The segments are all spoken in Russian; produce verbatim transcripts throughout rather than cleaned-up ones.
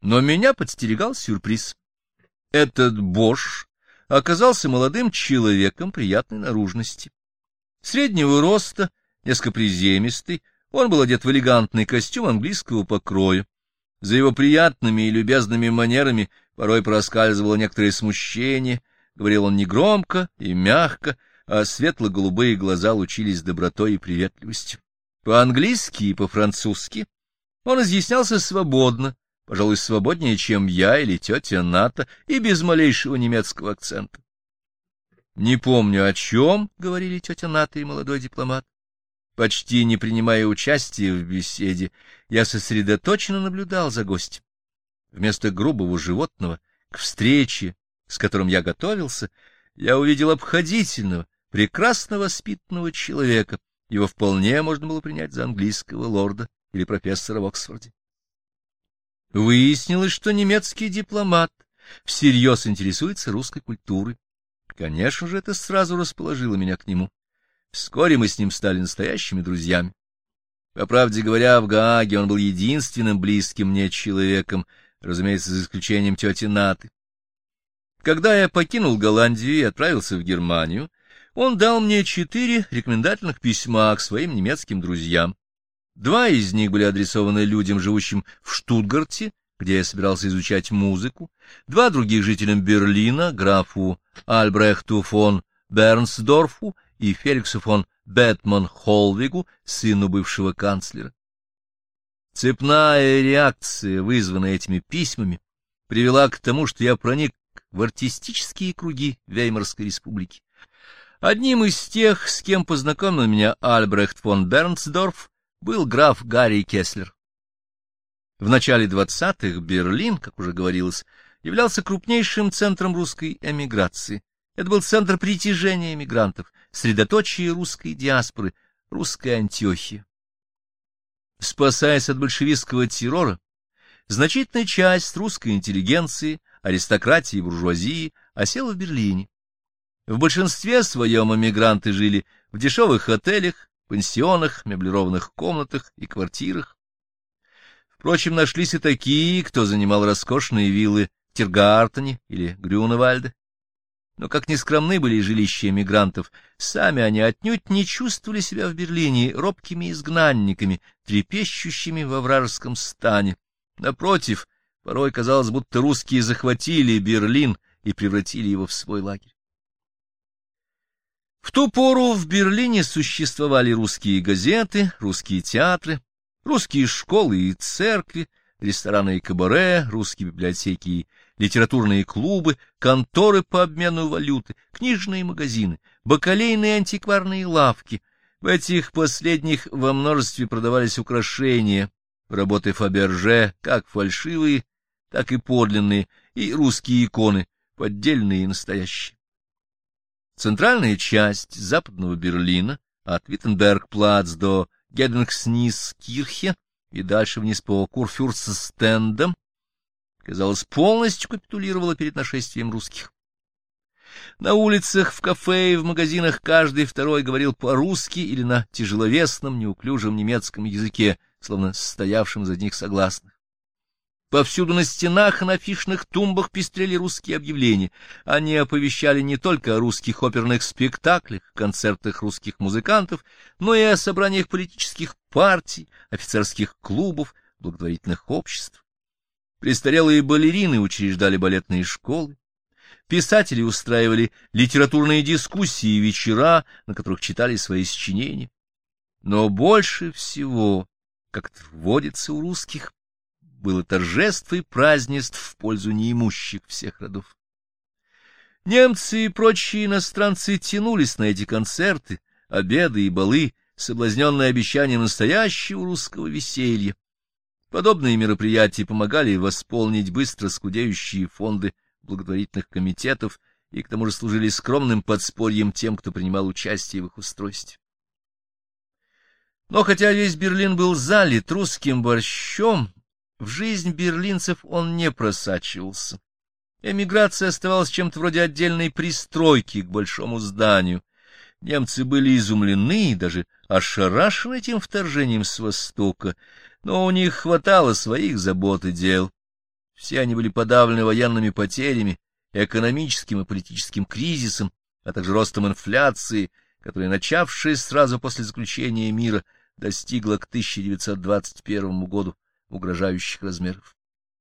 Но меня подстерегал сюрприз. Этот Бош оказался молодым человеком приятной наружности. Среднего роста, несколько приземистый, он был одет в элегантный костюм английского покроя. За его приятными и любезными манерами порой проскальзывало некоторое смущение, говорил он негромко и мягко, а светло-голубые глаза лучились добротой и приветливостью. По-английски и по-французски он изъяснялся свободно, пожалуй, свободнее, чем я или тетя Ната, и без малейшего немецкого акцента. Не помню, о чем говорили тетя Ната и молодой дипломат. Почти не принимая участия в беседе, я сосредоточенно наблюдал за гостем. Вместо грубого животного, к встрече, с которым я готовился, я увидел обходительного, прекрасно воспитанного человека. Его вполне можно было принять за английского лорда или профессора в Оксфорде. Выяснилось, что немецкий дипломат всерьез интересуется русской культурой. Конечно же, это сразу расположило меня к нему. Вскоре мы с ним стали настоящими друзьями. По правде говоря, в Гааге он был единственным близким мне человеком, разумеется, за исключением тети Наты. Когда я покинул Голландию и отправился в Германию, он дал мне четыре рекомендательных письма к своим немецким друзьям. Два из них были адресованы людям, живущим в Штутгарте, где я собирался изучать музыку, два других жителям Берлина, графу Альбрехту фон Бернсдорфу и Феликсу фон Бетман-Холвигу, сыну бывшего канцлера. Цепная реакция, вызванная этими письмами, привела к тому, что я проник в артистические круги Веймарской республики. Одним из тех, с кем познакомил меня Альбрехт фон Бернсдорф, был граф Гарри Кеслер. В начале двадцатых Берлин, как уже говорилось, являлся крупнейшим центром русской эмиграции. Это был центр притяжения эмигрантов, средоточие русской диаспоры, русская Антиохия. Спасаясь от большевистского террора, значительная часть русской интеллигенции, аристократии и буржуазии осела в Берлине. В большинстве своем эмигранты жили в дешевых отелях, пансионах, меблированных комнатах и квартирах. Впрочем, нашлись и такие, кто занимал роскошные виллы в Тиргартене или Грюневальде. Но как ни скромны были жилища эмигрантов, сами они отнюдь не чувствовали себя в Берлине робкими изгнанниками, трепещущими во вражеском стане. Напротив, порой казалось, будто русские захватили Берлин и превратили его в свой лагерь. В ту пору в Берлине существовали русские газеты, русские театры, русские школы и церкви, рестораны и кабаре, русские библиотеки и литературные клубы, конторы по обмену валюты, книжные магазины, бакалейные антикварные лавки. В этих последних во множестве продавались украшения, работы Фаберже, как фальшивые, так и подлинные, и русские иконы, поддельные и настоящие. Центральная часть западного Берлина, от Виттенберг-плац до Геденгснис-кирхе и дальше вниз по Курфюрстендам, казалось, полностью капитулировала перед нашествием русских. На улицах, в кафе и в магазинах каждый второй говорил по-русски или на тяжеловесном, неуклюжем немецком языке, словно состоявшем из одних согласных. Повсюду на стенах и на афишных тумбах пестрели русские объявления. Они оповещали не только о русских оперных спектаклях, концертах русских музыкантов, но и о собраниях политических партий, офицерских клубов, благотворительных обществ. Престарелые балерины учреждали балетные школы. Писатели устраивали литературные дискуссии и вечера, на которых читали свои сочинения. Но больше всего, как это водится у русских, было торжеств и празднеств в пользу неимущих всех родов. Немцы и прочие иностранцы тянулись на эти концерты, обеды и балы, соблазненные обещанием настоящего русского веселья. Подобные мероприятия помогали восполнить быстро скудеющие фонды благотворительных комитетов и к тому же служили скромным подспорьем тем, кто принимал участие в их устройстве. Но хотя весь Берлин был залит русским борщом, в жизнь берлинцев он не просачивался. Эмиграция оставалась чем-то вроде отдельной пристройки к большому зданию. Немцы были изумлены и даже ошарашены этим вторжением с Востока, но у них хватало своих забот и дел. Все они были подавлены военными потерями, экономическим и политическим кризисом, а также ростом инфляции, которая, начавшись сразу после заключения мира, достигла к тысяча девятьсот двадцать первому году угрожающих размеров.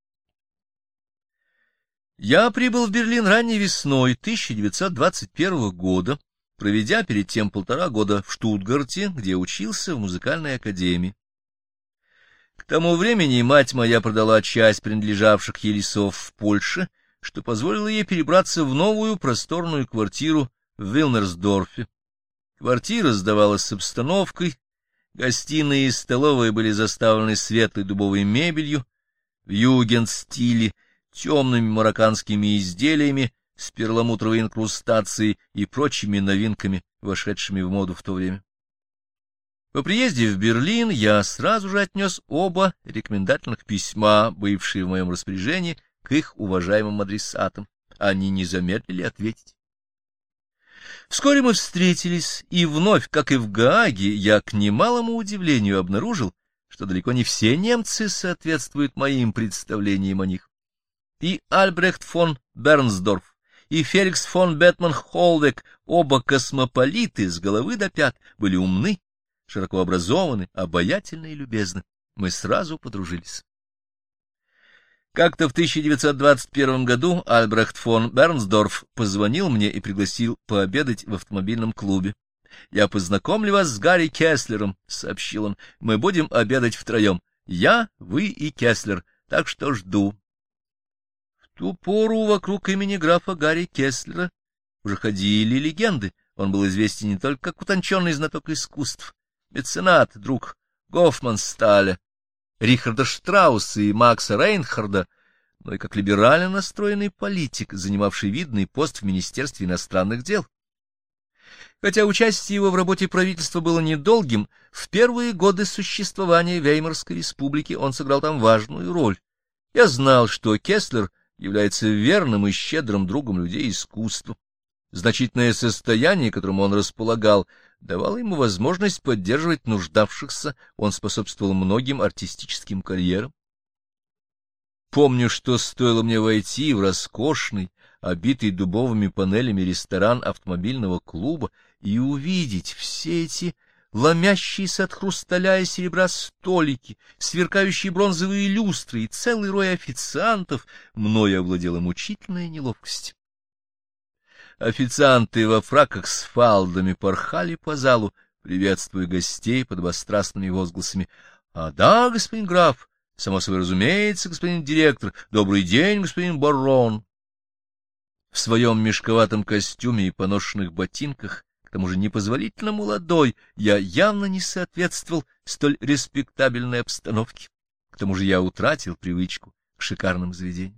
Я прибыл в Берлин ранней весной тысяча девятьсот двадцать первого года, проведя перед тем полтора года в Штутгарте, где учился в музыкальной академии. К тому времени мать моя продала часть принадлежавших ей лесов в Польше, что позволило ей перебраться в новую просторную квартиру в Вилнерсдорфе. Квартира сдавалась с обстановкой, гостиная и столовая были заставлены светлой дубовой мебелью в югенд-стиле, темными марокканскими изделиями с перламутровой инкрустацией и прочими новинками, вошедшими в моду в то время. По приезде в Берлин я сразу же отнес оба рекомендательных письма, бывшие в моем распоряжении, к их уважаемым адресатам. Они не замедлили ответить. Вскоре мы встретились, и вновь, как и в Гааге, я к немалому удивлению обнаружил, что далеко не все немцы соответствуют моим представлениям о них. И Альбрехт фон Бернсдорф, и Феликс фон Бетман-Холвек, оба космополиты с головы до пят, были умны, широко образованы, обаятельны и любезны. Мы сразу подружились. Как-то в тысяча девятьсот двадцать первом году Альбрехт фон Бернсдорф позвонил мне и пригласил пообедать в автомобильном клубе. «Я познакомлю вас с Гарри Кеслером», — сообщил он. «Мы будем обедать втроем. Я, вы и Кеслер, так что жду». В ту пору вокруг имени графа Гарри Кеслера уже ходили легенды. Он был известен не только как утонченный знаток искусств, меценат, друг Гофмансталя, Рихарда Штрауса и Макса Рейнхарда, но и как либерально настроенный политик, занимавший видный пост в Министерстве иностранных дел. Хотя участие его в работе правительства было недолгим, в первые годы существования Веймарской республики он сыграл там важную роль. Я знал, что Кеслер является верным и щедрым другом людей искусства. Значительное состояние, которым он располагал, давало ему возможность поддерживать нуждавшихся, он способствовал многим артистическим карьерам. Помню, что стоило мне войти в роскошный, обитый дубовыми панелями ресторан автомобильного клуба и увидеть все эти ломящиеся от хрусталя и серебра столики, сверкающие бронзовые люстры и целый рой официантов, мною овладела мучительная неловкость. Официанты во фраках с фалдами порхали по залу, приветствуя гостей подобострастными возгласами. — А да, господин граф, само собой разумеется, господин директор, добрый день, господин барон. В своем мешковатом костюме и поношенных ботинках, к тому же непозволительно молодой, я явно не соответствовал столь респектабельной обстановке. К тому же я утратил привычку к шикарным заведениям.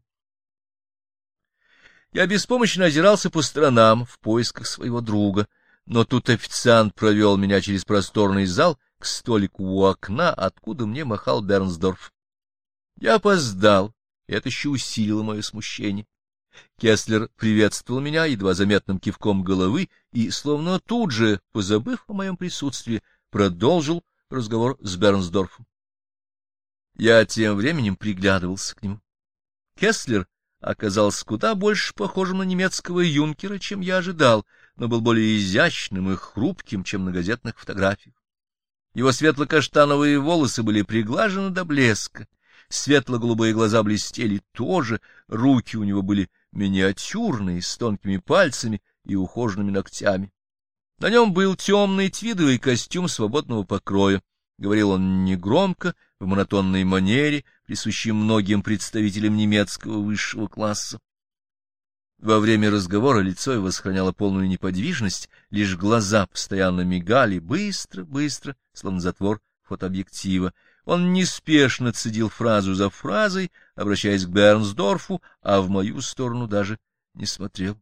Я беспомощно озирался по сторонам в поисках своего друга, но тут официант провел меня через просторный зал к столику у окна, откуда мне махал Бернсдорф. Я опоздал, и это еще усилило мое смущение. Кеслер приветствовал меня едва заметным кивком головы и, словно тут же, позабыв о моем присутствии, продолжил разговор с Бернсдорфом. Я тем временем приглядывался к нему. Кеслер оказался куда больше похожим на немецкого юнкера, чем я ожидал, но был более изящным и хрупким, чем на газетных фотографиях. Его светло-каштановые волосы были приглажены до блеска, светло-голубые глаза блестели тоже, руки у него были миниатюрные, с тонкими пальцами и ухоженными ногтями. На нем был темный твидовый костюм свободного покроя. Говорил он негромко, в монотонной манере, присущей многим представителям немецкого высшего класса. Во время разговора лицо его сохраняло полную неподвижность, лишь глаза постоянно мигали, быстро-быстро, словно затвор фотообъектива. Он неспешно цедил фразу за фразой, обращаясь к Бернсдорфу, а в мою сторону даже не смотрел.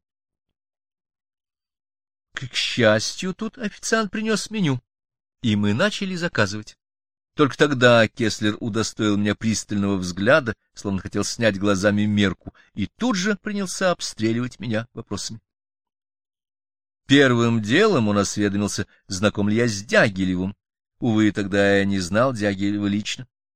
К счастью, тут официант принес меню, и мы начали заказывать. Только тогда Кеслер удостоил меня пристального взгляда, словно хотел снять глазами мерку, и тут же принялся обстреливать меня вопросами. Первым делом он осведомился, знаком ли я с Дягилевым. Увы, тогда я не знал Дягилева лично.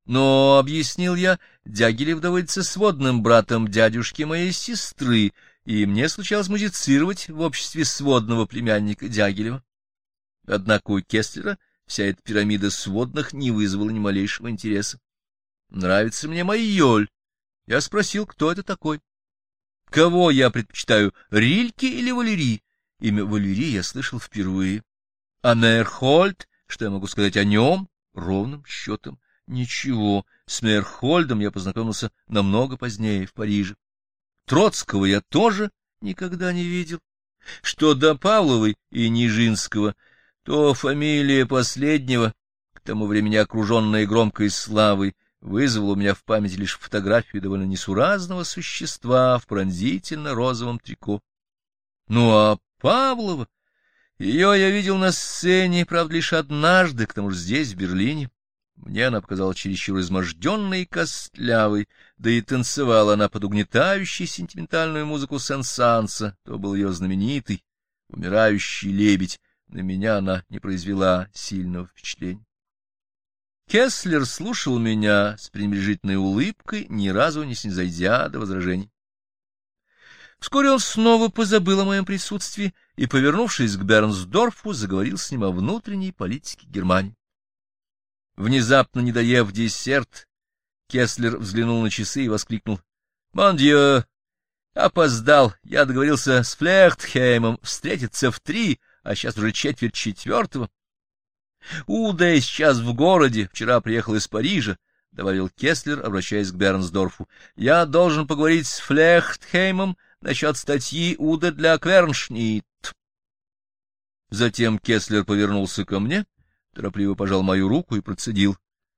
Но, — объяснил я, — Дягилев доводится сводным братом дядюшки моей сестры, и мне случалось музицировать в обществе сводного племянника Дягилева. Однако у Кесслера вся эта пирамида сводных не вызвала ни малейшего интереса. Нравится мне майоль. Я спросил, кто это такой. Кого я предпочитаю, Рильке или Валерий? Имя Валерий я слышал впервые. А Мейерхольд, что я могу сказать о нем? Ровным счетом ничего. С Мейерхольдом я познакомился намного позднее, в Париже. Троцкого я тоже никогда не видел. Что до Павловой и Нижинского, то фамилия последнего, к тому времени окруженная громкой славой, вызвала у меня в памяти лишь фотографию довольно несуразного существа в пронзительно-розовом трико. Ну а Павлова, ее я видел на сцене, правда, лишь однажды, к тому же здесь, в Берлине. Мне она показалась чересчур изможденной и костлявой, да и танцевала она под угнетающей сентиментальную музыку Сен-Санса, то был ее знаменитый «Умирающий лебедь». На меня она не произвела сильного впечатления. Кесслер слушал меня с пренебрежительной улыбкой, ни разу не снизойдя до возражений. Вскоре он снова позабыл о моем присутствии и, повернувшись к Бернсдорфу, заговорил с ним о внутренней политике Германии. Внезапно, не доев десерт, Кесслер взглянул на часы и воскликнул: «Мон дьё! Опоздал! Я договорился с Флехтхеймом встретиться в три, а сейчас уже четверть четвертого. Уда сейчас в городе, вчера приехал из Парижа», — добавил Кесслер, обращаясь к Бернсдорфу. «Я должен поговорить с Флехтхеймом насчет статьи Уда для Кверншнит». Затем Кесслер повернулся ко мне, торопливо пожал мою руку и процедил: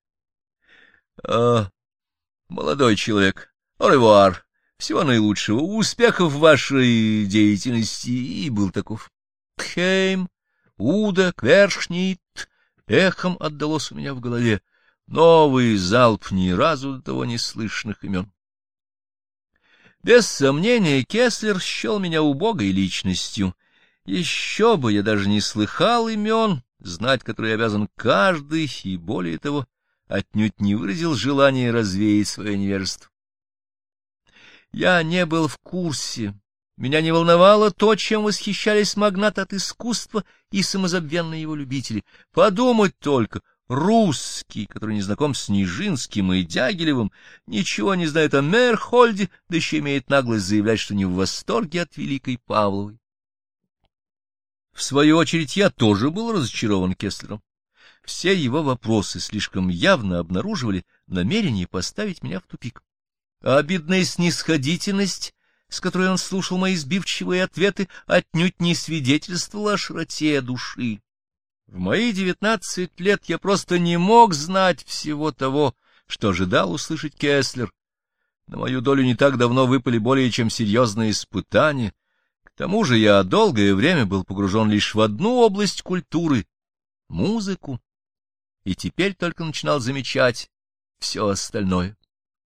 «А, молодой человек, au-revoir, всего наилучшего, успехов в вашей деятельности», и был таков. Хейм, Уда, Квершнит эхом отдалось у меня в голове. Новый залп ни разу до того не слышных имен. Без сомнения, Кесслер счел меня убогой личностью. Еще бы, я даже не слыхал имен, знать которые обязан каждый, и, более того, отнюдь не выразил желания развеять свое невежество. Я не был в курсе, меня не волновало то, чем восхищались магнаты от искусства и самозабвенные его любители. Подумать только, русский, который не знаком с Нижинским и Дягилевым, ничего не знает о Мейерхольде, да еще имеет наглость заявлять, что не в восторге от великой Павловой. В свою очередь, я тоже был разочарован Кесслером. Все его вопросы слишком явно обнаруживали намерение поставить меня в тупик. А обидная снисходительность, с которой он слушал мои сбивчивые ответы, отнюдь не свидетельствовала о широте души. В мои девятнадцать лет я просто не мог знать всего того, что ожидал услышать Кесслер. На мою долю не так давно выпали более чем серьезные испытания. К тому же я долгое время был погружен лишь в одну область культуры — музыку, и теперь только начинал замечать все остальное.